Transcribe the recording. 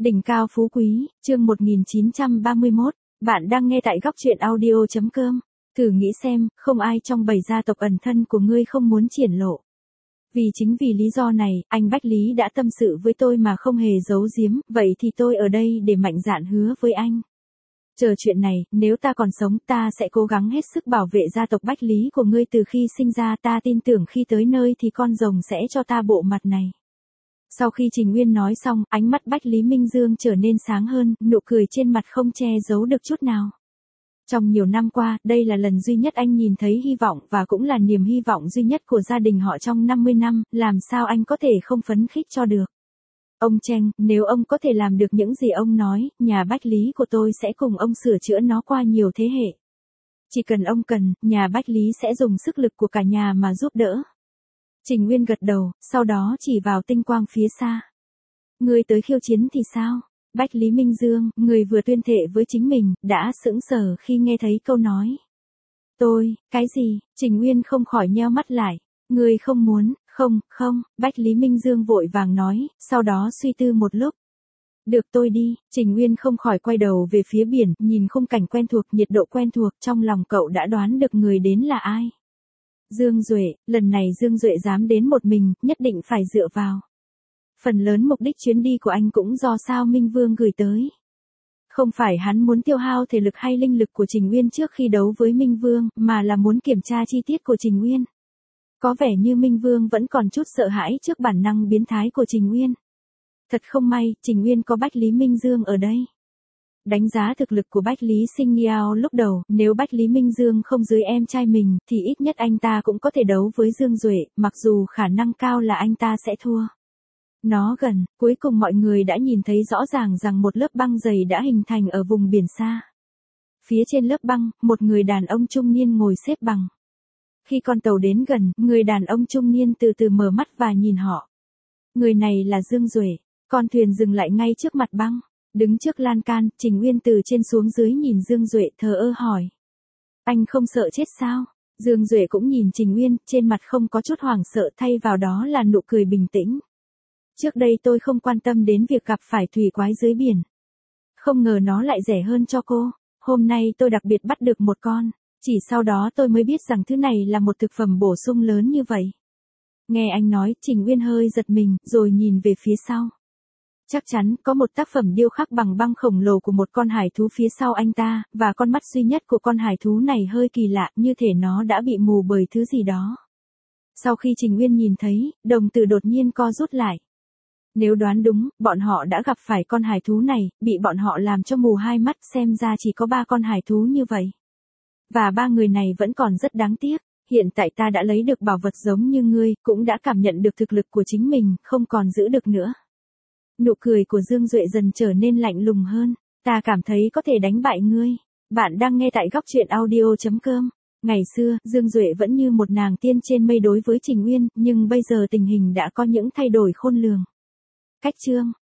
Đỉnh cao phú quý, chương 1931, bạn đang nghe tại góc truyện audio.com. Thử nghĩ xem, không ai trong bầy gia tộc ẩn thân của ngươi không muốn triển lộ. Chính vì lý do này, anh Bách Lý đã tâm sự với tôi mà không hề giấu giếm, vậy thì tôi ở đây để mạnh dạn hứa với anh. Chờ chuyện này, nếu ta còn sống ta sẽ cố gắng hết sức bảo vệ gia tộc Bách Lý của ngươi từ khi sinh ra, ta tin tưởng khi tới nơi thì con rồng sẽ cho ta bộ mặt này. Sau khi Trình Uyên nói xong, ánh mắt Bách Lý Minh Dương trở nên sáng hơn, nụ cười trên mặt không che giấu được chút nào. Trong nhiều năm qua, đây là lần duy nhất anh nhìn thấy hy vọng và cũng là niềm hy vọng duy nhất của gia đình họ trong 50 năm, làm sao anh có thể không phấn khích cho được. Ông Cheng, nếu ông có thể làm được những gì ông nói, nhà Bách Lý của tôi sẽ cùng ông sửa chữa nó qua nhiều thế hệ. Chỉ cần ông cần, nhà Bách Lý sẽ dùng sức lực của cả nhà mà giúp đỡ. Trình Uyên gật đầu, sau đó chỉ vào tinh quang phía xa. Ngươi tới khiêu chiến thì sao? Bách Lý Minh Dương, người vừa tuyên thệ với chính mình, đã sững sờ khi nghe thấy câu nói. Cái gì? Trình Uyên không khỏi nheo mắt lại. Ngươi không muốn, không, Bách Lý Minh Dương vội vàng nói, sau đó suy tư một lúc. Được tôi đi, Trình Uyên không khỏi quay đầu về phía biển, nhìn khung cảnh quen thuộc, nhiệt độ quen thuộc, trong lòng cậu đã đoán được người đến là ai. Dương Duệ, lần này Dương Duệ dám đến một mình, nhất định phải dựa vào. Phần lớn mục đích chuyến đi của anh cũng do Sao Minh Vương gửi tới. Không phải hắn muốn tiêu hao thể lực hay linh lực của Trình Uyên trước khi đấu với Minh Vương, mà là muốn kiểm tra chi tiết của Trình Uyên. Có vẻ như Minh Vương vẫn còn chút sợ hãi trước bản năng biến thái của Trình Uyên. Thật không may, Trình Uyên có Bách Lý Minh Dương ở đây. Đánh giá thực lực của Bách Lý Sinh Nghiao lúc đầu, nếu Bách Lý Minh Dương không dưới em trai mình, thì ít nhất anh ta cũng có thể đấu với Dương Duệ, mặc dù khả năng cao là anh ta sẽ thua. Nó gần, cuối cùng mọi người đã nhìn thấy rõ ràng rằng một lớp băng dày đã hình thành ở vùng biển xa. Phía trên lớp băng, một người đàn ông trung niên ngồi xếp bằng. Khi con tàu đến gần, người đàn ông trung niên từ từ mở mắt và nhìn họ. Người này là Dương Duệ. Con thuyền dừng lại ngay trước mặt băng. Đứng trước lan can, Trình Uyên từ trên xuống dưới nhìn Dương Duệ thờ ơ hỏi. Anh không sợ chết sao? Dương Duệ cũng nhìn Trình Uyên, trên mặt không có chút hoảng sợ, thay vào đó là nụ cười bình tĩnh. Trước đây tôi không quan tâm đến việc gặp phải thủy quái dưới biển. Không ngờ nó lại rẻ hơn cho cô. Hôm nay tôi đặc biệt bắt được một con. Chỉ sau đó tôi mới biết rằng thứ này là một thực phẩm bổ sung lớn như vậy. Nghe anh nói, Trình Uyên hơi giật mình, rồi nhìn về phía sau. Chắc chắn, có một tác phẩm điêu khắc bằng băng khổng lồ của một con hải thú phía sau anh ta, và con mắt duy nhất của con hải thú này hơi kỳ lạ, như thể nó đã bị mù bởi thứ gì đó. Sau khi Trình Uyên nhìn thấy, đồng tử đột nhiên co rút lại. Nếu đoán đúng, bọn họ đã gặp phải con hải thú này, bị bọn họ làm cho mù hai mắt, xem ra chỉ có 3 con hải thú như vậy. Và 3 người này vẫn còn rất đáng tiếc. Hiện tại ta đã lấy được bảo vật giống như ngươi, cũng đã cảm nhận được thực lực của chính mình, không còn giữ được nữa. Nụ cười của Dương Duệ dần trở nên lạnh lùng hơn. Ta cảm thấy có thể đánh bại ngươi. Bạn đang nghe tại góc truyện audio.com. Ngày xưa, Dương Duệ vẫn như một nàng tiên trên mây đối với Trình Uyên, nhưng bây giờ tình hình đã có những thay đổi khôn lường. Cách chương